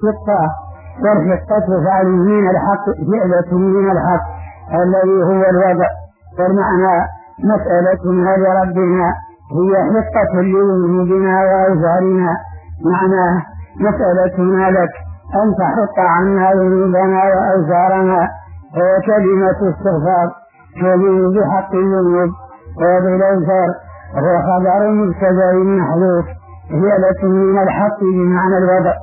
حقة، والحقة فعل من الحق، فعلة من الحق الذي هو الوضع. والمعنى مسألتنا لربنا هي حقة لذنوبنا وأوزارنا، معناه مسألتنا لك أن تحط عنا ذنوبنا وأوزارنا. هي كلمة استغفار تزيد بحق الذنوب وبالأوزار، وهو خبر مبتدأ محذوف، فعلة من الحق بمعنى الوضع.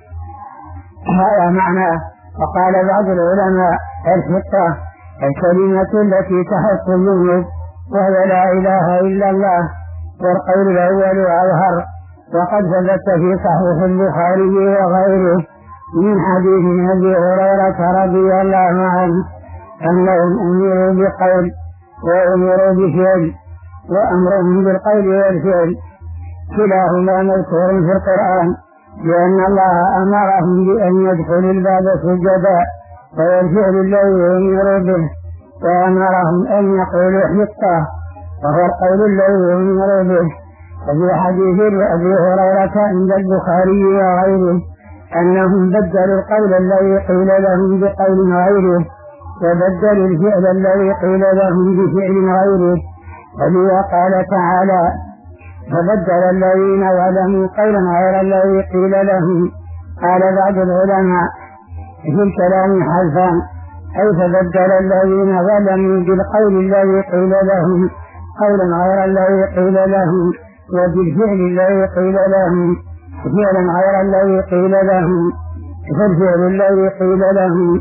هذا معناه. وقال بعض العلماء الحقة الكلمة التي تحط الذنوب وهي لا إله إلا الله، والقول الأول أظهر. وقد ثبت في صحيح البخاري وغيره من حديث أبي هريرة رضي الله عنه أنهم أمروا بقول وأمروا بفعل، وأمرهم بالقول والفعل كلاهما مذكور في القرآن، لأن الله أمرهم بأن يدخلوا الباب سجدا، والفعل الذي أمروا به، وأمرهم أن يقولوا حقة وهو القول الذي أمروا به. وفي حديث أبي هريرة عند البخاري وغيره أنهم بدلوا القول الذي قيل لهم بقول غيره، وبدلوا الفعل الذي قيل لهم بفعل غيره. ولذا قال تعالى: فبدل الذين ظلموا قولا غير الذي قيل لهم. قال بعض العلماء في الكلام حرفان، أي فبدل الذين ظلموا بالقول الذي قيل لهم قولا غير الذي قيل لهم، وبالفعل الذي قيل لهم فعلا غير الذي قيل لهم. فالفعل الذي قيل لهم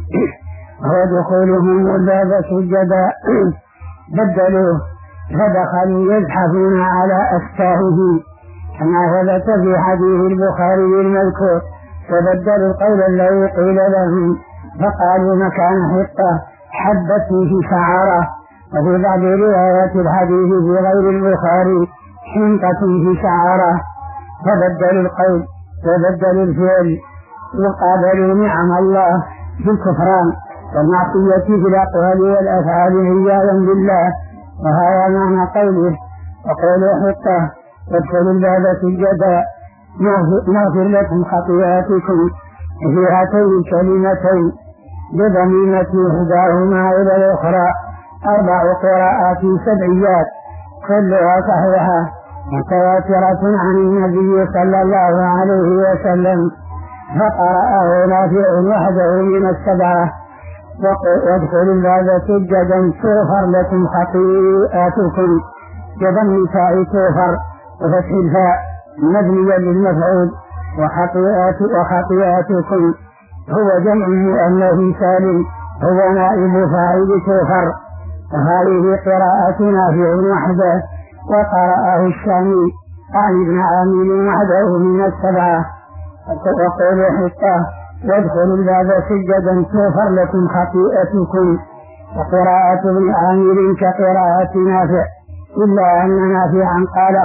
هو دخولهم الباب سجدا بدلوه فدخلوا يزحفون على أكتافهم، كما ثبت في حديث البخاري المذكور: فبدلوا القول الذي قيل لهم فقالوا مكان حقة حبت في شعره. وفي بعض روايات الحديث في غير البخاري: حنطة في شعره. فبدلوا القول وبدلوا الفعل، وقابلوا نعم الله بالكفران والمعصية في الأقوال والأفعال عياذا بالله. وهذا معنى قوله: وقولوا حقة وادخلوا الباب سجدا نغفر لكم خطيئاتكم. في هاتين الكلمتين بضميمة إحداهما إلى الأخرى 4 قراءات سبعيات كلها صحيحة متواترة عن النبي صلى الله عليه وسلم، فقرأه نافع وحده من السبعة: وادخلوا الباب سجدا تغفر لكم خطيئاتكم، بضم تاء تغفر وفتح الفاء مبنيا للمفعول، وخطيئاتكم هو جمع مؤنث سالم هو نائب فاعل تغفر. وهذه قراءة نافع وحده، وقرأه الشامي عن ابن عامر وحده من السبعة: وقولوا حقة وادخلوا الباب سجدا تغفر لكم خطيئتكم. وقراءة ابن عامر كقراءة نافع، إلا أن نافعا قال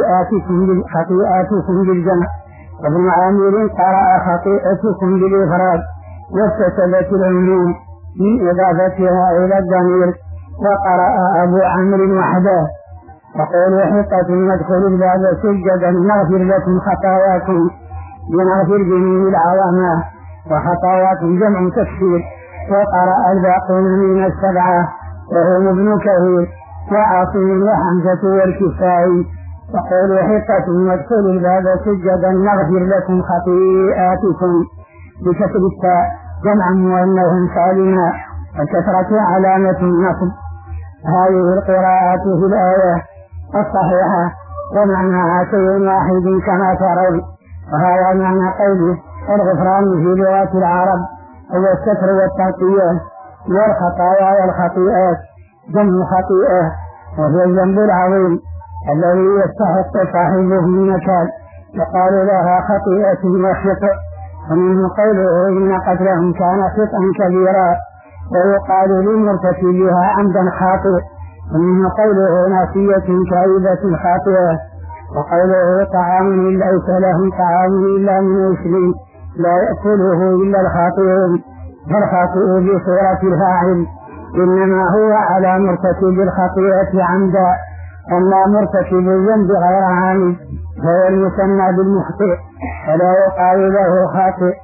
خطيئاتكم بالجمع، وابن عامر قرأ خطيئتكم بالإفراد، واكتسبت العموم من إضافتها إلى الضمير، وقرأ أبو عمرو وحده: وقولوا حقة وادخلوا الباب سجدا نغفر لكم خطاياكم، ينغفر به العظمة، وخطاياكم جمع تكسير. وقرأ الباقون من السبعة وهم ابن كثير وعاصم وحمزة والكسائي: وقولوا حقة وادخلوا الباب سجدا نغفر لكم خطيئاتكم، بكسر التاء جمع مؤنث سالما، والكسرة علامة النصب. هذه القراءات في الآية الصحيحة ومعناها شيء واحد كما ترون. وهذا معنى قوله: الغفران في لغة العرب هو الستر والتغطية، والخطايا والخطيئات جمع خطيئة، وهو الذنب العظيم الذي يستحق صاحبه النكال، يقال لها خطيئة وخطأ. ومنه قوله: إن قتلهم كان خطأ كبيرا، ويقال لمرتكبها عمدا خاطئ. ومنه قوله: ناسية كاذبة خاطئة. وقوله: طعام ليس لهم طعام إلا من مسلم لا يأكله إلا الخاطئون. فالخاطئ بصورة الفاعل إنما هو على مرتكب الخطيئة عمدا، أما مرتكب الذنب غير عامد فهو المسمى بالمخطئ، فلا يقال له خاطئ.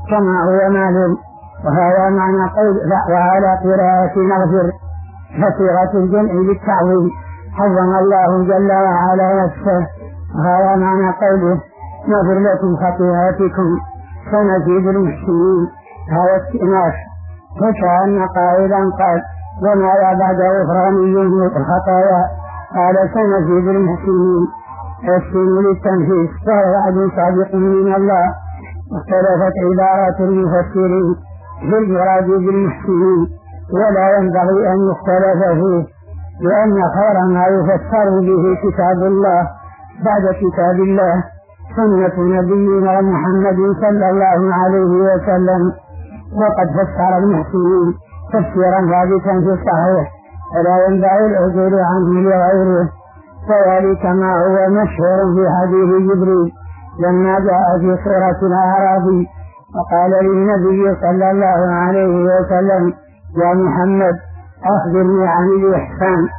كما هو معلوم. وهذا معنى قول وعلى قراءة نغفر فصيغة الجمع بالتعظيم حظم الله جل وعلا نفسه. وهذا معنى قوله نغفر لكم خطيئاتكم سنزيد المحسنين. هذا استئناف، فكأن قائلا قال وما بعد غفراني الخطايا قال سنزيد المحسنين. السين للتنفيذ وهو وعد صادق من الله. واختلفت عبارات المفسرين في المراد بالمحسنين، ولا ينبغي أن يختلف فيه، لأن خير ما يفسر به كتاب الله بعد كتاب الله سنة نبينا محمد صلى الله عليه وسلم. وقد فسر المحسنين تفسيرا ثابتا في الصحيح ولا ينبغي العدول عنه لغيره، وذلك ما هو مشهور في حديث جبريل لما جاء في سورة الأعراف وقال للنبي صلى الله عليه وسلم يا محمد أخبرني عن الإحسان.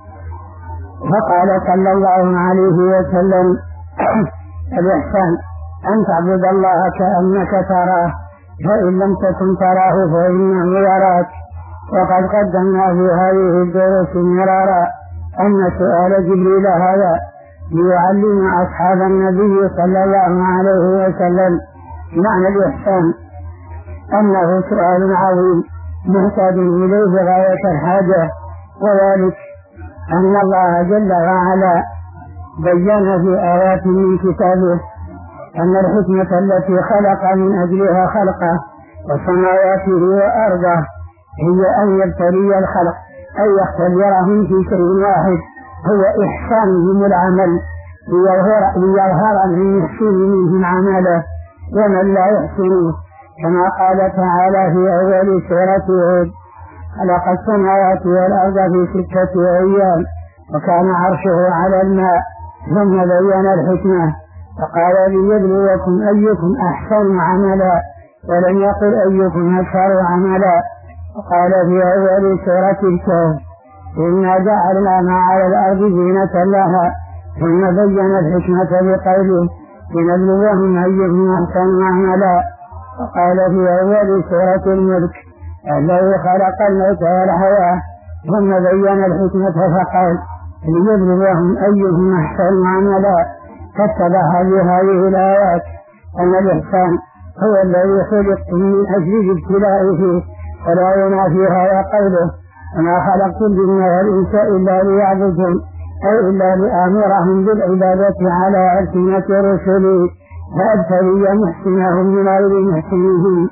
فقال صلى الله عليه وسلم الإحسان أن تعبد الله كأنك تراه فإن لم تكن تراه فإنه يراك. وقد قدمنا في هذه الدروس مرارا أن سؤال جبريل هذا ليعلم أصحاب النبي صلى الله عليه وسلم معنى الإحسان أنه سؤال عظيم محتاج إليه غاية الحاجة، وذلك أن الله جل وعلا بين في آيات من كتابه أن الحكمة التي خلق من أجلها خلقه وسماواته وأرضه هي أن يبتلي الخلق أن يختبرهم في شيء واحد هو إحسانهم العمل ليظهر من يحسن منهم عمله ومن لا يحسنه، كما قال تعالى في أول سورة هود خلق السماوات والأرض في 6 أيام وكان عرشه على الماء ثم بين الحكمة فقال ليبلوكم أيكم أحسن عملا ولم يقل أيكم أكثر عملا. وقال في أول سورة الكهف إنا جعلنا ما على الأرض زينة لها ثم بين الحكمة بقوله لنبلوهم أيهم أحسن عملا. وقال في أول سورة الملك الذي خلق الموت والحياة ثم بين الحكمة فقال لنبلوهم أيهم أحسن عملا. فاتبع بهذه الآيات أن الإحسان هو الذي خلق من أجل الابتلاء فيه، ولا ينافي هذا قوله وما خلقت الجن والإنس إلا ليعبدون أي إلا لآمرهم بالعبادة على ألسنة رسله فأبتلي محسنهم من غير محسنهم.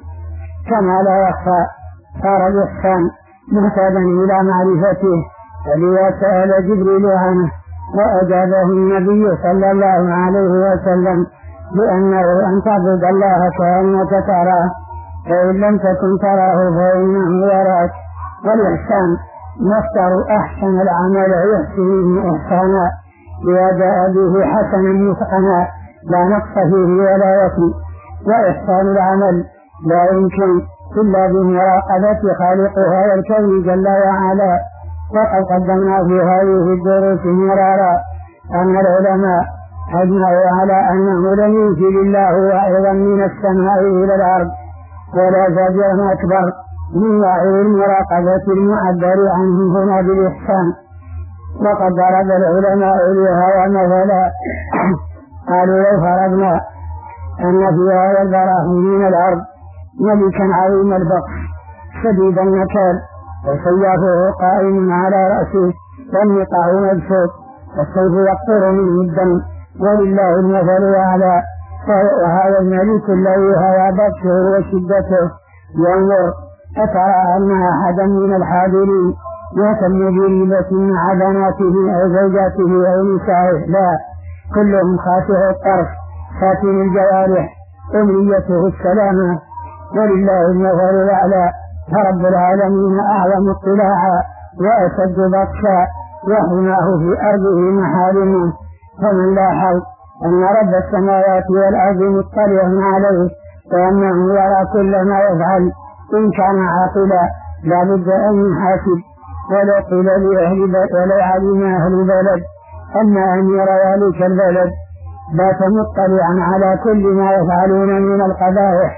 كما لا يخفى صار الإحسان محتاجا إلى معرفته، فلذا سأل جبريل عنه وأجابه النبي صلى الله عليه وسلم بأنه أن تعبد الله كأنك تراه فإن لم تكن تراه فإنه يراك. والإحسان مصدر أحسن العمل يحسنه إحسانا إذا جاء به حسنا متقنا لا نقص فيه ولا يكن. وإحسان العمل لا يمكن إلا بمراقبة خالق هذا الكون جل وعلا. وقد قدمنا في هذه الدروس مرارا أن العلماء أجمعوا على أنه لم ينزل الله واعظا من السماء إلى الأرض ولا زجرا أكبر من وعي المراقبة المعبر عنه هنا بالإحسان. وقد ضرب العلماء لهذا مثلا قالوا لو فرضنا أن في هذا البراهين من الأرض ملكا عظيم البطش شديد النكال وسيافه قائم على رأسه والنقاع مبسوط والسيف يقطر منه الدم ولله المثل الأعلى. وهذا الملك الذي هو بطشه وشدته ينظر أترى أن أحدا من الحاضرين يهتم بريبة مع بناته أو زوجاته أو نسائه؟ لا، كلهم خاشع الطرف ساكن الجوارح أمنيته السلامة ولله المثل الأعلى. فرب العالمين أعظم اطلاعا وأشد بطشا وحماه في أرضه محارمه. فمن لاحظ أن رب السماوات والأرض مطلع عليه وأنه يرى كل ما يفعل إن كان عاقلا لا بد أن يحاسب. ولو قيل ولو علم أهل البلد أن أمير ذلك البلد بات مطلعا على كل ما يفعلون من القبائح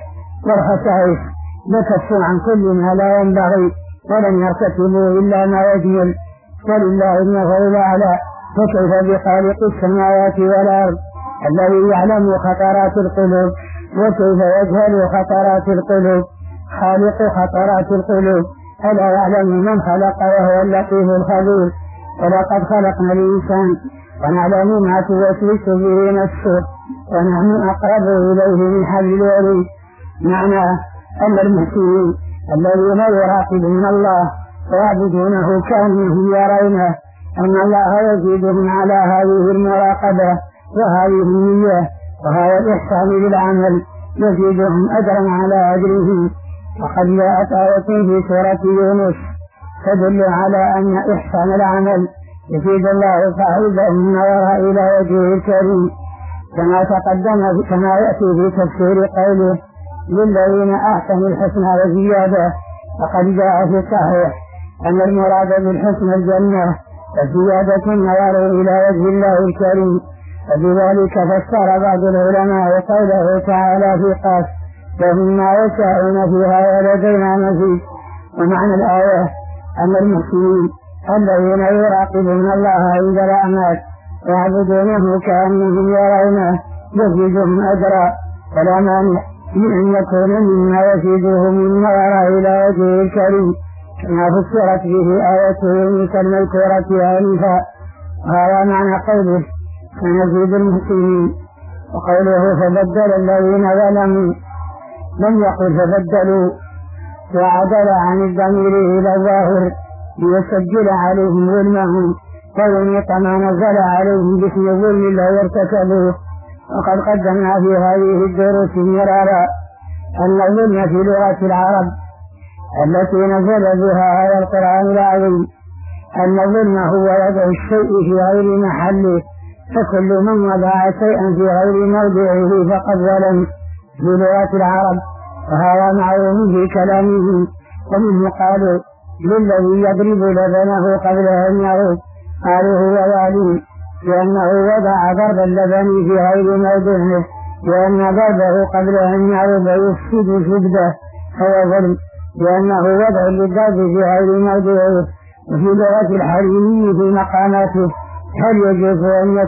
والخسائس لكفوا عن كل ما لا ينبغي ولم يرتكبوا إلا ما يجمل، ولله المثل الأعلى. فكيف بخالق السماوات والأرض الذي يعلم خطرات القلوب، وكيف يجهل خطرات القلوب؟ خالق خطرات القلوب ألا يعلم من خلق وهو اللطيف الخبير. ولقد خلقنا الإنسان ونعلم ما توسوس به نفسه ونحن أقرب إليه من حبل الوريد. معنى أن المحسنين الذين يراقبون الله ويعبدونه كأنهم يرونه أن الله يزيدهم على هذه المراقبة وهذه النية وهذا الإحسان بالعمل، يزيدهم أجرا على أجره. وقد جاءت آية في سورة يونس تدل على أن إحسان العمل يزيد الله صاحبه النظر إلى وجهه الكريم، كما تقدم كما يأتي في تفسير قوله للذين أحسنوا الحسنى وزيادة. وقد جاء في الصحيح أن المراد بالحسنى الجنة وزيادة النظر إلى وجه الله الكريم. وبذلك فسر بعض العلماء قوله تعالى في قاف لهم ما يشاءون فيها ولدينا مزيد. ومعنى الآية أن المحسنين الذين يراقبون الله عند الأعمال ويعبدونه كأنهم يرونه يزيدهم أجرا، فلا مانع من أن يكون مما يزيدهم النظر إلى وجهه الكريم كما فسرت به آية يونس المذكورة آنفا. وهذا معنى قوله سنزيد المحسنين. وقوله فبدل الذين ظلموا لم يقل فبدلوا وعدل عن الضمير إلى الظاهر ليسجل عليهم ظلمهم ويميط ما نزل عليهم باسم الظلم الذي ارتكبوه. وقد قدمنا في هذه الدروس مرارا أن الظلم في لغة العرب التي نزل بها هذا القرآن العظيم أن الظلم هو وضع الشيء في غير محله، فكل من وضع شيئا في غير موضعه فقد ظلم في لغة العرب. وهذا معروف في كلامه. ومنه قالوا للذي يضرب لبنه قبل أن يعود قالوا هو ظالم لأنه وضع ضرب اللبن في غير موضعه، لأن ضربه قبل أن يعود يفسد شبده فهو ظلم لأنه وضع للضرب في غير موضعه. وفي لغة الحريمي في مقاماته هل يجوز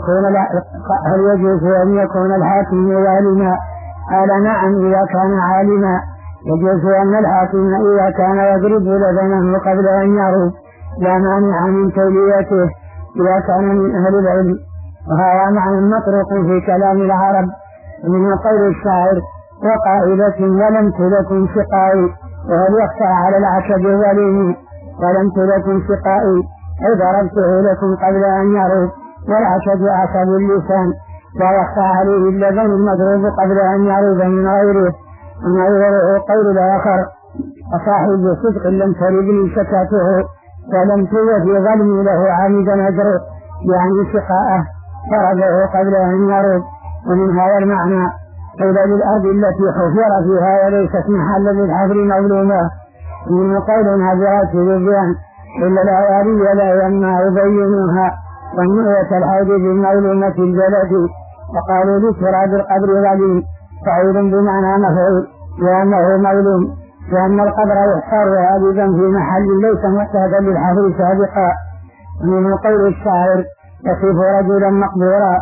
أن يكون الحاكم ظالما؟ قال نعم إذا كان عالما. يجوز أن الحاكم إذا كان يضرب لبنه قبل أن يعود لا مانع من توليته إذا كان من أهل العلم. وهذا معنى مطروق في كلام العرب من قول الشاعر وقائلة ولمت لكم شقائي، وهل يخفى على العشب الظليم ولمت لكم شقائي أي ضربته لكم قبل أن يعود، والعشب عشب اللسان لا يخفى عليه اللبن المضروب قبل أن يعود من غيره. ونظره قول الآخر وصاحب صدق لم تردني شكاته ولم توفي ظلمي له عامدا أجره، يعني شقاءه فرده قبل أن يرد. ومن هذا المعنى قيل للأرض التي حفر فيها وليست محل للحفر مظلومة من قول هذرات الرجال إلا الأواري لا يما يبينها والنؤية الحوض بالمظلومة الجلد. وقالوا لتراب القبر ظليم فعيل بمعنى مفعول لأنه مظلوم، لأن القبر يحفر غالبا في محل ليس معتادا للحفر سابقا. من قول الشاعر يصف رجلا مقبورا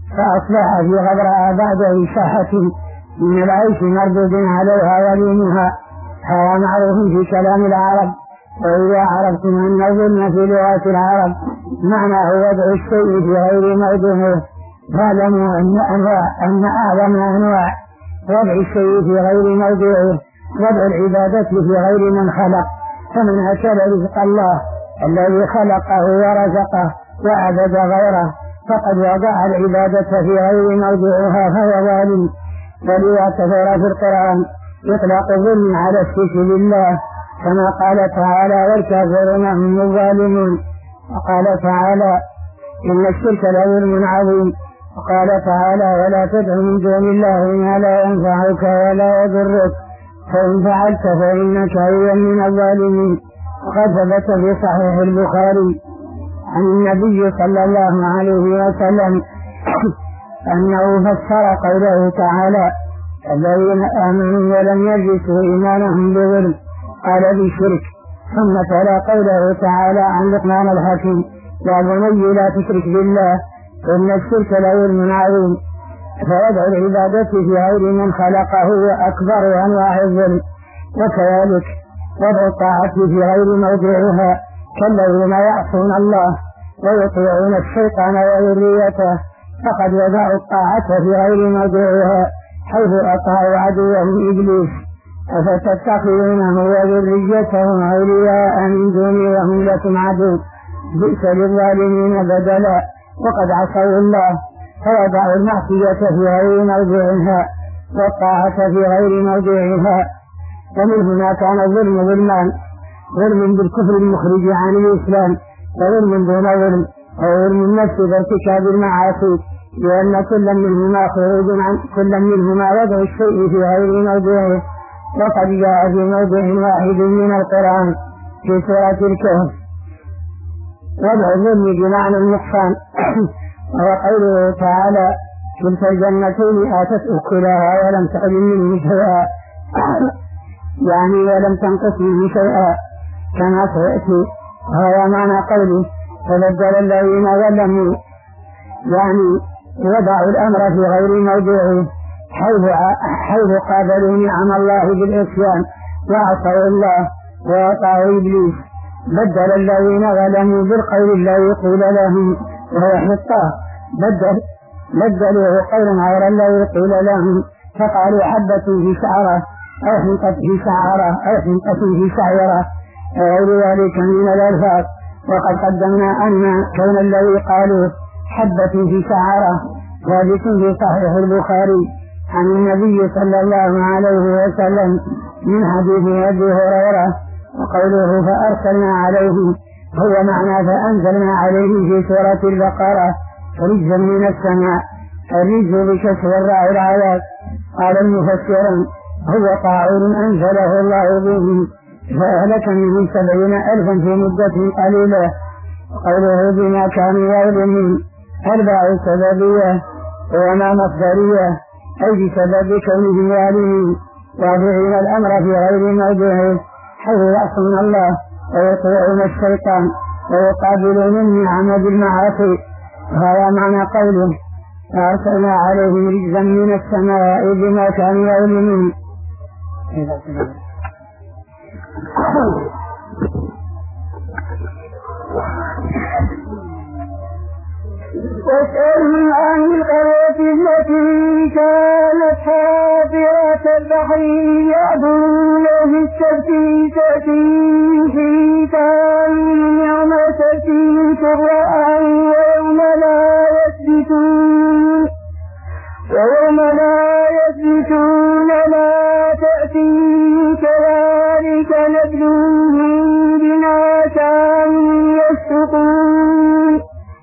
فأصبح في غبرها بعد إشاحة من العيش مردود عليها وليمها. هذا معروف في كلام العرب. وإذا عرفتم أن الظلم في لغة العرب معناه وضع الشيء في غير موضعه فاعلموا أن أعظم أنواع وضع الشيء في غير موضعه وضع العبادة في غير من خلق. فمن أكل رزق الله الذي خلقه ورزقه وعبد غيره فقد وضع العبادة في غير موضعها فهو ظالم. ولذا كثر في القرآن يطلق الظلم على الشرك بالله كما قال تعالى والكافرون هم الظالمون. وقال تعالى إن الشرك لظلم عظيم. وقال تعالى ولا تدع من دون الله ما لا ينفعك ولا يضرك فإن فعلت فإنك إذا من الظالمين. وقد ثبت في صحيح البخاري عن النبي صلى الله عليه وسلم أنه فسر قوله تعالى الذين آمنوا ولم يلبسوا إيمانهم بظلم قال بالشرك. ثم تلا قوله تعالى عن لقمان الحكيم: يا بني لا تشرك بالله إن الشرك لظلم عظيم. فوضع العبادة في غير من خلقه هو أكبر أنواع الظلم، وكذلك وضع الطاعة في غير موضعها كالذين يعصون الله ويطيعون الشيطان وذريته، فقد وضعوا الطاعة في غير موضعها حيث أطاعوا عدوهم إبليس. أفتتخذونه وذريته أولياء من دوني وهم لكم عدو، بئس للظالمين بدلا. وقد عصوا الله فوضعوا المعصية في غير موضعها والطاعة في غير موضعها. ومن هنا كان الظلم ظلمان: ظلم بالكفر المخرج عن الإسلام، وظلم دون ظلم، وظلم النفس بارتكاب المعاصي، لأن كل منهما وضع الشيء في غير موضعه. وقد جاء في موضع واحد من القرآن في سورة الكهف وضع الظلم بمعنى النقصان، وهو قوله تعالى: كلتا الجنتين آتت أكلها ولم تظلم منه شيئا، يعني ولم تنقص منه شيئا كما سيأتي. وهذا معنى قوله: فبدل الذين ظلموا، يعني وضعوا الأمر في غير موضعه حيث قابلوا نعم الله بالعصيان وعصوا الله وأطاعوا إبليس. بدل الذين ظلموا بالقول الذي قيل لهم وهو حطة، بدلوا قولا غير الذي قيل لهم، فقالوا حبة في شعرة أو حنطة في شعرة أو حنطة في شعيرة غير ذلك من الألفاظ. وقد قدمنا أن كون الذي قالوا حبة في شعرة ثابت في صحيح البخاري عن النبي صلى الله عليه وسلم من حديث أبي هريرة. وقوله فأرسلنا عليه هو معنى فأنزلنا عليه في سورة البقرة رجزا من السماء، الرجز بكسر الراء العذاب. قال المفسرون: هو طاعون أنزله الله به فأهلك منهم 70,000 في مدة قليلة. وقوله بما كانوا يظلمون أربع سببية وما مصدرية، أي بسبب كونهم ظالمين واضعين الأمر في غير موضعه حيث يعصون الله ويطيعون الشيطان ويقابلون النعم بالمعاصي. وهذا معنى قوله: فأرسلنا عليهم رجزا من السماء بما كانوا يظلمون. واسألهم عن القرية التي كانت حاضرة البحر يعبدون في السبت تأتيهم حيتانهم يوم سبتهم شرعا ويوم لا يثبتون لا تأتيهم كذلك نبلوهم بما كانوا يفسقون.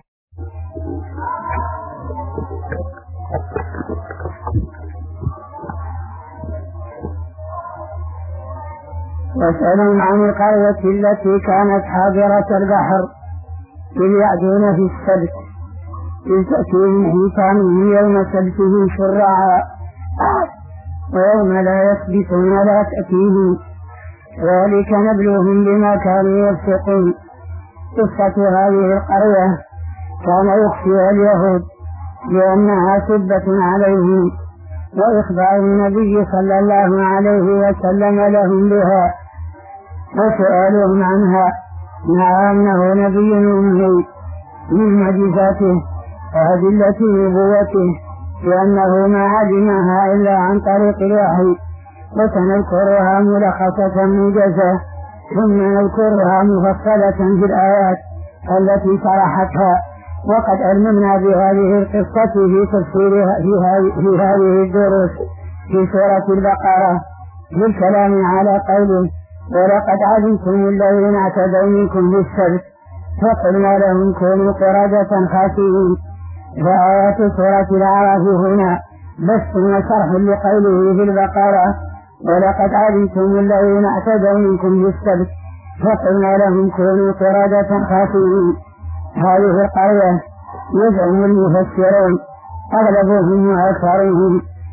واسألهم عن القرية التي كانت حاضرة البحر إذ يعدون في السبت إذ تأتيهم حيتانهم يوم سبتهم شرعا ويوم لا يثبتون لا تأتيهم ذلك نبلوهم بما كانوا يفسقون. قصة هذه القرية كان يخفيها اليهود لأنها سبة عليهم، وإخبار النبي صلى الله عليه وسلم لهم بها وسؤالهم عنها مع أنه نبي أمي من معجزاته وأدلة نبوته، لأنه ما علمها إلا عن طريق الوحي. وسنذكرها ملخصة موجزة ثم نذكرها مفصلة في الآيات التي شرحتها. وقد علمنا بهذه القصة في تفسيرها في هذه الدروس في سورة البقرة بالكلام على قوله: ولقد علمتم الذين اعتدوا منكم بالسبت فقلنا لهم كونوا قردة خاسئين. فآيات سورة الأعراف هنا بس وشرح لقوله في البقرة: ولقد علمتم الذين اعتدوا منكم بالسبت فقلنا لهم كونوا قردة خاسئين. هذه القرية يزعم المفسرون أغلبهم وأكثرهم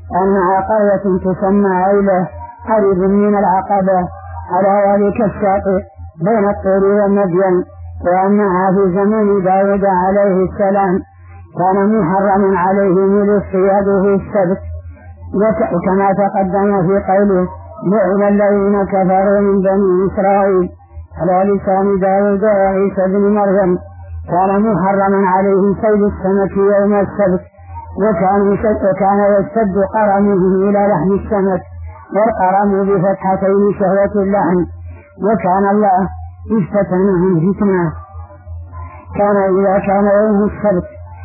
أنها قرية تسمى عيلة قريب من العقبة على ذلك الشاطئ بين الطور والمدين، وأنها في زمن داود عليه السلام كان محرما عليه من اصطياده السبت، وكما تقدم في قوله لعن الذين كفروا من بني إسرائيل على لسان داود وعيسى بن مريم كان محرما عليه صيد السمك يوم السبت، وكان يشتد قرمه إلى لحم السمك، والقرم بفتحتين شهوة اللحم، وكان الله افتتنهم فتنة. كان إذا كان يوم السبت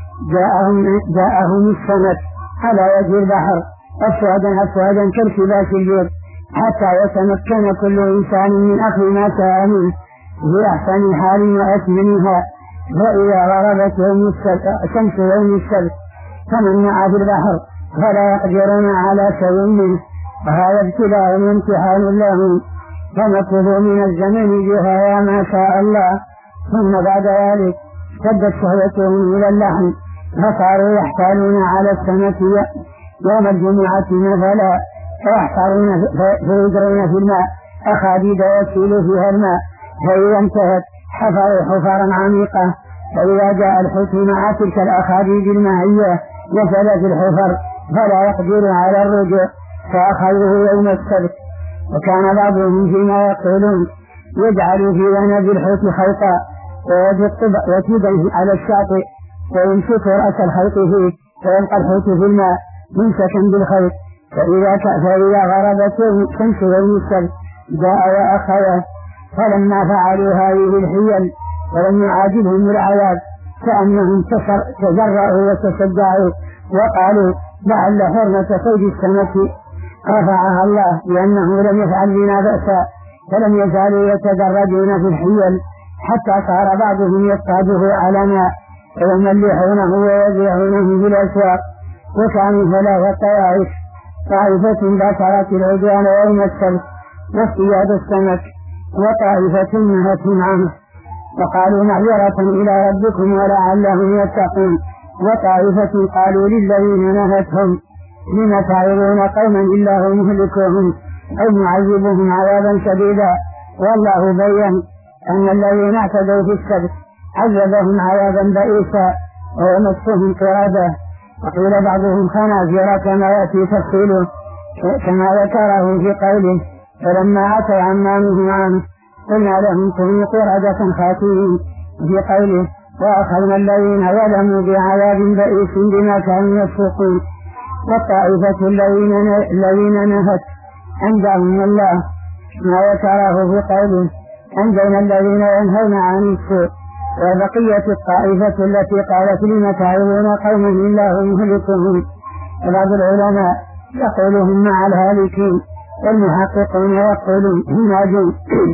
جاءهم السمك على وجه البحر أسوادا كالكباس الجود، حتى يتمكن كل إنسان من أخذ ما شاء منه بأحسن حال وأثمنها. وإذا غربت شمس يوم السبت فمن مع في البحر فلا يقدرون على شيء منه، وهذا ابتلاء وامتحان لهم، فمكثوا من الزمن بها ما شاء الله. ثم بعد ذلك اشتدت شهوتهم إلى اللحم، فصاروا يحتالون على السمك يوم الجمعة مثلا، فيجرون في الماء أخاديد يسيل فيها الماء، فإذا انتهت حفروا حفرا عميقة، فإذا جاء الحوت مع تلك الأخاديد المائية نزل في الحفر فلا يقدر على الرجوع، فأخذوه يوم السبت. وكان بعضهم فيما يقولون يجعل في ذنب الحوت خيطا ويكيده على الشاطئ ويمسك رأس الخيط فيه، ويلقى الحوت في الماء ممسكا بالخيط، فإذا غربت شمس يوم السبت جاء وأخذه. فلما فعلوا هذه الحيل ولم يعاجلهم العذاب كأنهم تجرأوا وتشجعوا وقالوا لعل حرمة صيد السمك رفعها الله لأنه لم يفعل بنا بأسا، فلم يزالوا يتدرجون في الحيل حتى صار بعضهم يصطاده على ماء ويملحونه ويبيعونه في الأسواق. وكانوا ثلاثة طوائف، طائفة ذكرت العدوان يوم السبت واصطياد السمك، وطائفة نهتهم عنه وقالوا معذرة إلى ربكم ولعلهم يتقون، وطائفة قالوا للذين نهتهم لم تعظون قوما الله مهلكهم أو معذبهم عذابا شديدا. والله بين أن الذين اعتدوا في السبت عذبهم عذابا بئيسا ويمسهم قردة، وقيل بعضهم خنازير كما يأتي تفصيله كما ذكره في قوله فلما أتوا عما نهوا عنه قلنا لهم كونوا قردة خاسئين، في قوله وأخذنا الذين ظلموا بعذاب بئيس بما كانوا يفسقون. والطائفة الذين نهت عندهم الله ما ذكره في قوله عندنا الذين ينهون عن السوء. وبقية الطائفة التي قالت لم تعظون قوما الله مهلكهم. بعض العلماء يقولهم مع الهالكين، والمحققون يقولون هم ناجون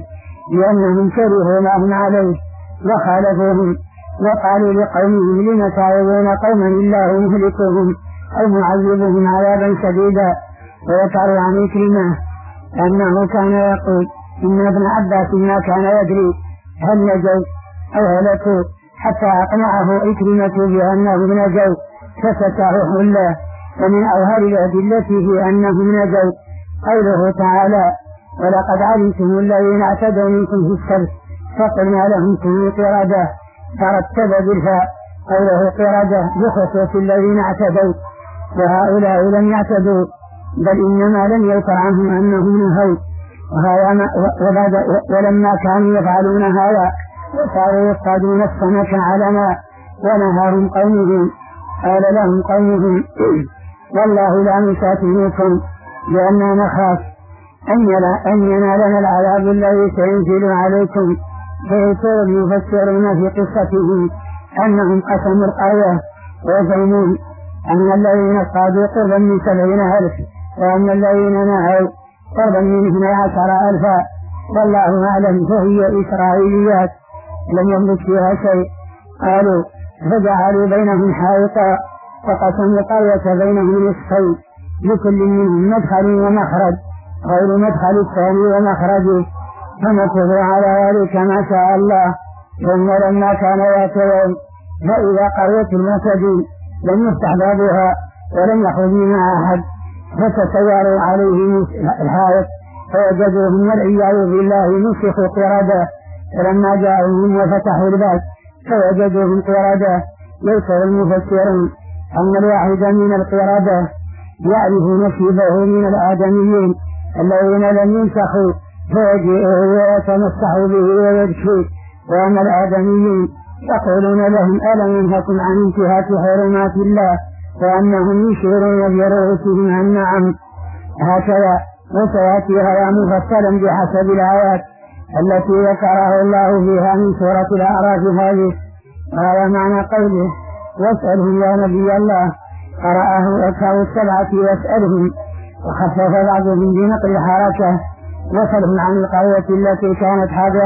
لأنهم كرهوا ما هم عليه وخالفوهم، وقالوا لقومهم لم تعظون قوما الله مهلكهم أو معذبهم عذابا شديدا. وذكروا عن كلمة أنه كان يقول إن ابن عباس ما كان يدري هل نجوا أو هلكوا حتى أقنعه إكرمة بأنهم نجوا فستعه الله. ومن أظهر الأدلة في أنهم نجوا قوله تعالى ولقد علمتم الذين اعتدوا منكم في السبت فقلنا لهم كونوا قردة، فرتب بالفاء قوله قردة بخصوص الذين اعتدوا، وهؤلاء لم يعتدوا بل إنما لم يذكر عنهم أنهم نهوا. ولما كانوا يفعلون هذا وصاروا يصطادون السمك على ماء ونهاهم قومهم قال لهم قومهم والله لا نساتنكم لأننا نخاف أن ينالنا العذاب الذي سينزل عليكم. فيقول المفسرون في قصتهم أنهم قسموا القرية ويزعمون أن الذين اصطادوا قربا من 70,000 وأن الذين نهوا قربا من 12,000، والله أعلم، فهي إسرائيليات لم يملك فيها شيء. قالوا فجعلوا بينهم حائطا وقسموا القرية بينهم نصفين لكل منهم مدخل ومخرج غير مدخل الثاني ومخرجه، فمكثوا على ذلك ما شاء الله. ثم لما كان يوم فإذا قرية المعتدين لم يفتح بابها ولم يخرج منها أحد فتسوروا عليه الحائط فوجدوهم والعياذ بالله نسخوا قردة، فلما جاءوهم وفتحوا الباب فوجدوهم قردة. يذكر المفسرون أن الواحد من القردة يعرف نصيبه من الآدميين الذين لم ينسخوا فيجيئه ويتمسح به ويبكي، وأن الآدميين يقولون لهم ألم ينهكم عن انتهاك حرمات الله، وأنهم يشيرون برؤوسهم عن نعم. هكذا وسيأتي هذا مفصلا بحسب الآيات التي ذكرها الله فيها من سورة الأعراف هذه. هذا معنى قوله واسألهم يا نبي الله، قرأه أكثر السبعة واسألهم، وخفف بعضهم بنقل الحركة وسألهم عن القرية التي كانت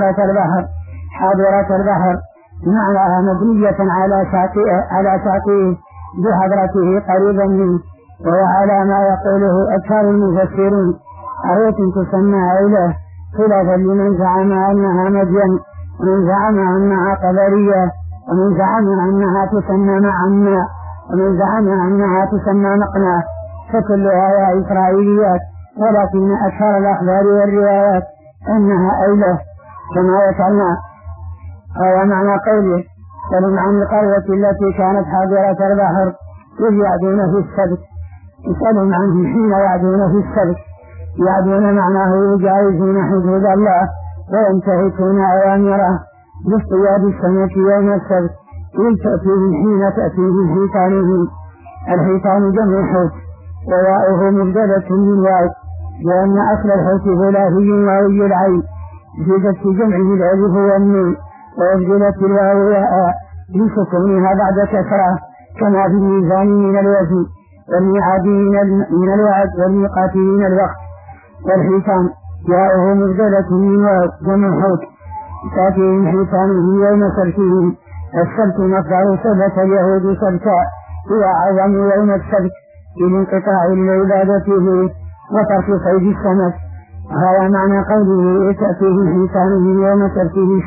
حاضرة البحر معناها مبنية على شاطئه بحضرته قريبا منه، وعلى ما يقوله أكثر المفسرين قرية تسمى عيلة، خلافا لمن زعم أنها مدين، ومن زعم أنها قبرية، ومن زعم أنها تسمى معنا، ومن زعم أنها تسمى مقنع، فكلها إسرائيليات، ولكن أكثر الأخبار والروايات أنها عيلة كما ذكرنا. هذا معنى قوله سألهم عن القرية التي كانت حاضرة البحر إذ يعدون في السبت. يسألهم عنهم حين يعدون في السبت، يعدون معناه يجاوزون حدود الله وينتهكون أوامره باصطياد السمك يوم السبت، إذ تأتيهم حين تأتيهم حيتانهم. الحيتان جمع حوت وواؤه مبدلة من واو، لأن أصل الحوت ثلاثي واوي العين، زيدت في جمعه الألف والنون، وأبدلت الواو ياء لسكونها بعد كسرة، كما في الميزان من الوزن والميعاد من الوعد والميقات من الوقت. والحيتان جاءه مبدلة من واو جمع حوت، تأتيهم حيتانهم يوم سبتهم. السبت مصدر سبت اليهود سبتا، هو عظم يوم السبت لانقطاع العبادة فيه وترك صيد السمك. هذا معنى قوله تأتيهم حيتانهم يوم سبتهم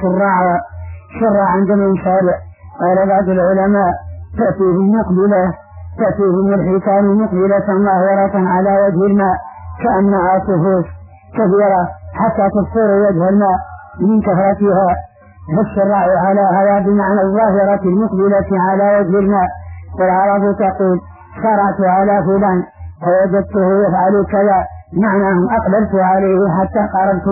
شرعا جمع شارع. قال بعض العلماء تأتيهم الحيتان مقبلة ظاهرة على وجه الماء كأنها صفوف كثيرة حتى تصفر وجه الماء من كثرتها، فالشرع على هذا بمعنى الظاهرة المقبلة على وجه الماء. والعرب تقول شرعت على فلان فوجدته يفعل كذا، معناه أقبلت عليه حتى قربت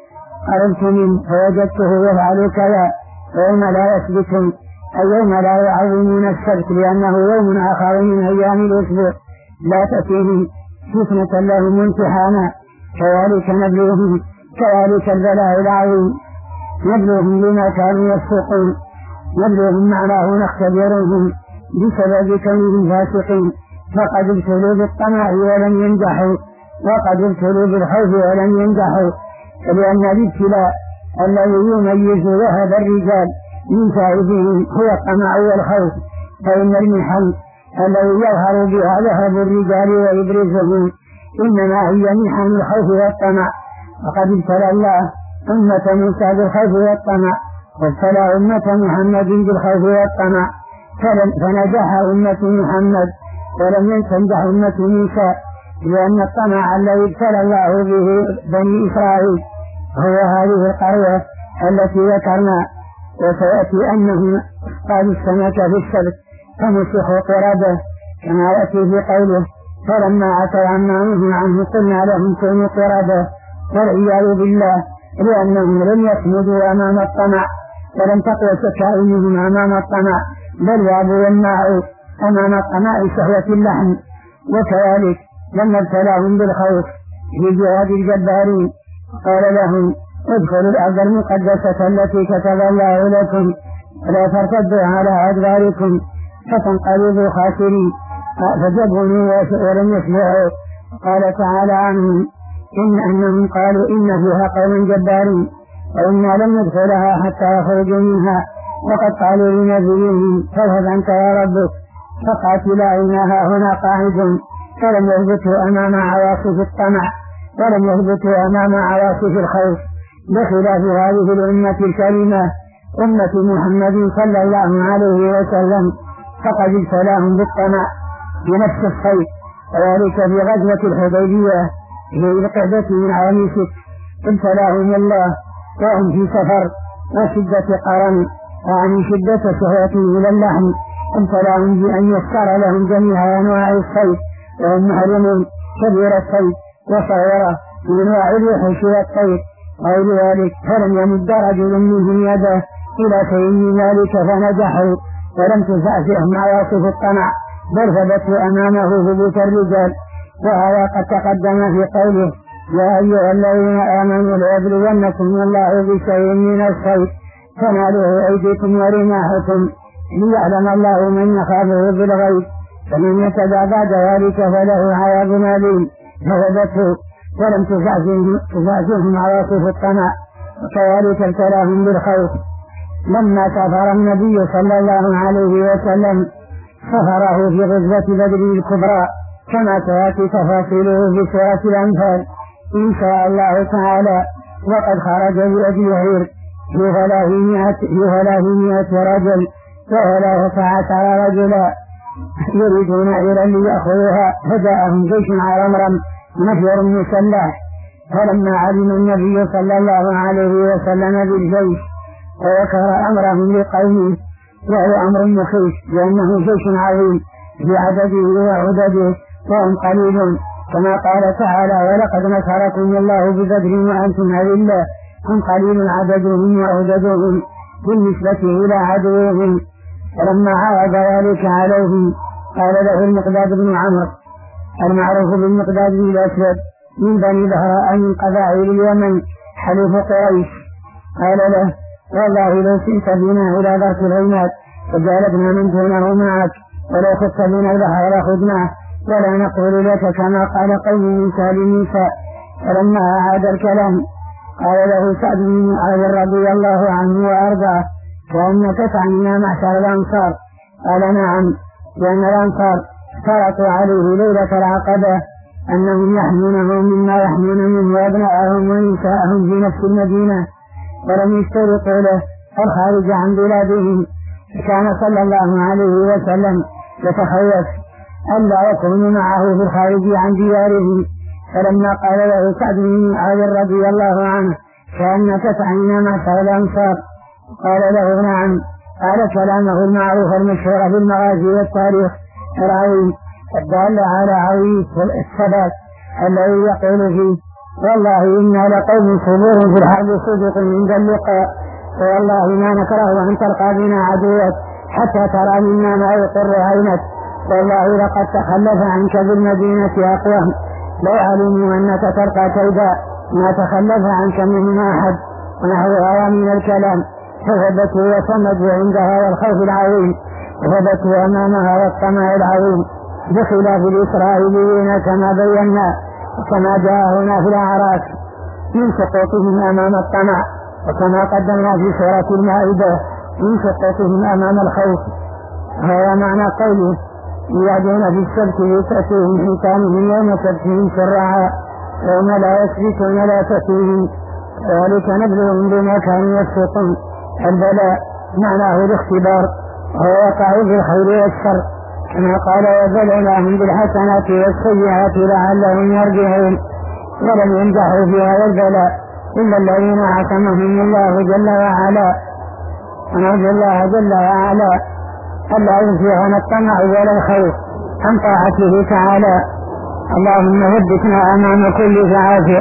منه فوجدته يفعل كذا. ويوم لا يثبتون أي يوم لا يعظمون السبت لأنه يوم آخر من أيام الأسبوع لا تأتيهم فتنة لهم امتحانا، كذلك نبلوهم كذلك البلاء العظيم نبلوهم بما كانوا يفسقون. نبلوهم معناه نختبرهم بسبب كونهم فاسقين، فقد ابتلوا بالطمع ولم ينجحوا، وقد ابتلوا بالخوف ولم ينجحوا. فلأن الابتلاء الذي يميز ذهب الرجال من فائدهم هو الطمع والخوف، فإن المحن الذي يظهر بها ذهب الرجال ويبرزهم إنما هي محن الخوف والطمع. وقد ابتلى الله أمة موسى بالخوف والطمع، وابتلى أمة محمد بالخوف والطمع، فنجح أمة محمد ولم تنجح أمة موسى، لأن الطمع الذي ابتلى الله به بني إسرائيل هو هذه القرية التي ذكرنا. وسيأتي أنهم قالوا السمك في السبت فمسخوا قردة، كما يأتي في قوله فلما أتوا عما نهوا عنه قلنا لهم كونوا قردة، والعياذ بالله، لأنهم لم يصمدوا أمام الطمع ولم تقوى شكائمهم أمام الطمع، بل يابوا والماء أمام الطمع شهوة اللحم. وكذلك لما ابتلاهم بالخوف في جهاد الجبارين قال لهم ادخلوا الأرض المقدسة التي كتب الله لكم ولا ترتدوا على أدباركم فتنقلبوا خاسرين، فجبهوا ولم يسمعوا. قال تعالى عنهم أنهم قالوا إن فيها قوم جبارين وإنا لم ندخلها حتى يخرجوا منها، وقد قالوا لنبيهم فاذهب أنت يا ربك فقاتلا إنها هنا قاعدون. فلم يثبتوا أمام عواصف الطمع ولم يثبتوا أمام عواصف الخوف، بخلاف هذه الأمة الكريمة أمة محمد صلى الله عليه وسلم، فقد ابتلاهم بالطمع بنفس الصيد وذلك في غزوة الحديبية في القعدة من عام 6 ابتلاهم الله وهم في سفر وشدة قرن وعن شدة شهوتهم إلى اللحم ابتلاهم بأن يسر لهم جميع أنواع الصيد وهم محرمون كبير الصيد وصغيره من أنواع الوحوش والطير غير ذلك فلم يمد رجل منهم يده إلى شيء من ذلك فنجحوا ولم تزعزعهم عواصف الطمع بل ثبتوا أمامه ثبوت الرجال. وهذا قد تقدم في قوله يا أيها الذين آمنوا ليبلونكم الله بشيء من الصيد تناله أيديكم ورماحكم ليعلم الله من يخافه بالغيب فمن يتبع بعد ذلك فله عذاب أليم فثبتوا ولم تزعزعهم عواصف الطمع وكذلك ابتلاهم بالخوف. لما سافر النبي صلى الله عليه وسلم سفره في غزوة بدر الكبرى كما سيأتي تفاصيله في سورة الأنفال إن شاء الله تعالى. وقد خرج بأبي عير في 300 رجل و13 رجلا يريدون عيرا ليأخذوها فجاءهم جيش عرمرم نفر مسلح فلما علم النبي صلى الله عليه وسلم بالجيش وذكر أمرهم لقومه وهو أمر مخيف لأنه جيش عظيم بعدده وعدده وهم قليل كما قال تعالى ولقد نصركم الله ببدر وأنتم أذلة هم قليل عددهم وعددهم بالنسبة إلى عدوهم. فلما عرض ذلك عليه قال له المقداد بن عمرو المعروف بالمقداد بن الأسود من بني بهراء من قبائل اليمن حليف قريش قال له والله لو شئت بنا إلى ذات العماد فجعلتنا من دونه معك ولو خدت بنا البحر لخذناه ولا نقول لك كما قال قوم موسى لموسى. فلما أعاد الكلام قال له سعد بن معاذ رضي الله عنه وأرضاه وأنك تعنينا معشر الأنصار قال نعم لأن الأنصار اشترطوا عليه ليلة العقبة أنهم يحمونه مما يحمون منه وأبناءهم ونساءهم في نفس المدينة ولم يشترطوا له الخارج عن بلادهم. كان صلى الله عليه وسلم يتخوف ألا يكون معه في الخارج عن دياره. فلما قال له سعد بن معاذ رضي الله عنه كأنك تعنينا معشر الأنصار قال له نعم قال كلامه المعروف المشهور في المغازي والتاريخ العظيم الدال على عظيم الثبات الذي يقول فيه والله إنا لقوم صبور في الحرب صدق عند اللقاء والله ما نكره أن تلقى بنا عدوك حتى ترى منا ما يقر عينك والله لقد تخلف عنك بالمدينة أقوام لو علموا أنك تلقى كيدا ما تخلف عنك منهم أحد ونحوها من الكلام فثبتوا وصمدوا عندها والخوف العظيم وثبتوا أمامها والطمع العظيم بخلاف الإسرائيليين كما بينا وكما جاء هنا في الأعراف من سقوطهم أمام الطمع وكما قدمنا في سورة المائدة من سقوطهم أمام الخوف. هذا معنى قوله يعدون في السبت لتأتيهم حيتانهم يوم سبتهم شرعا يوم لا يسبتون لا تأتيهم ذلك نبلغهم بما كانوا يفسقون. البلاء معناه الاختبار وهو يقع في الخير والشر كما قال وبلوناهم بالحسنات والسيئات لعلهم يرجعون. ولم ينجحوا في هذا البلاء إلا الذين عصمهم الله جل وعلا ونرجو الله جل وعلا ألا ينفعنا الطمع ولا الخوف عن طاعته تعالى. اللهم ثبتنا أمام كل تعافي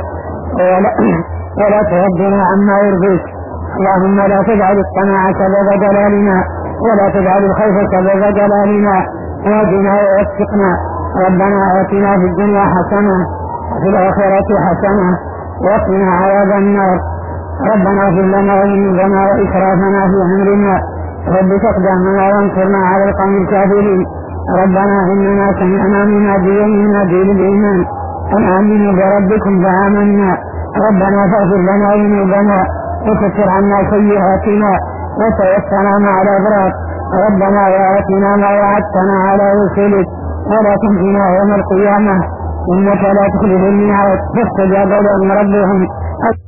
ولا تردنا عما يرضيك. اللهم لا تجعل الطمع سبب جلالنا ولا تجعل الخوف سبب جلالنا واهدنا ووفقنا. ربنا آتنا في الدنيا حسنة وفي الآخرة حسنة وقنا عذاب النار. ربنا اغفر لنا وذنوبنا وإسرافنا في أمرنا رب تقدمنا وانصرنا على القوم الكافرين. ربنا إننا سمعنا مناديا ينادي للإيمان أن آمنوا بربكم فآمنا. ربنا فاغفر لنا ذنوبنا وكفر عنا سيئاتنا وتوفنا مع الأبرار. ربنا وآتنا ما وعدتنا على رسلك ولا تخزنا يوم القيامة إنك لا تخلف الميعاد. فاستجاب لهم ربهم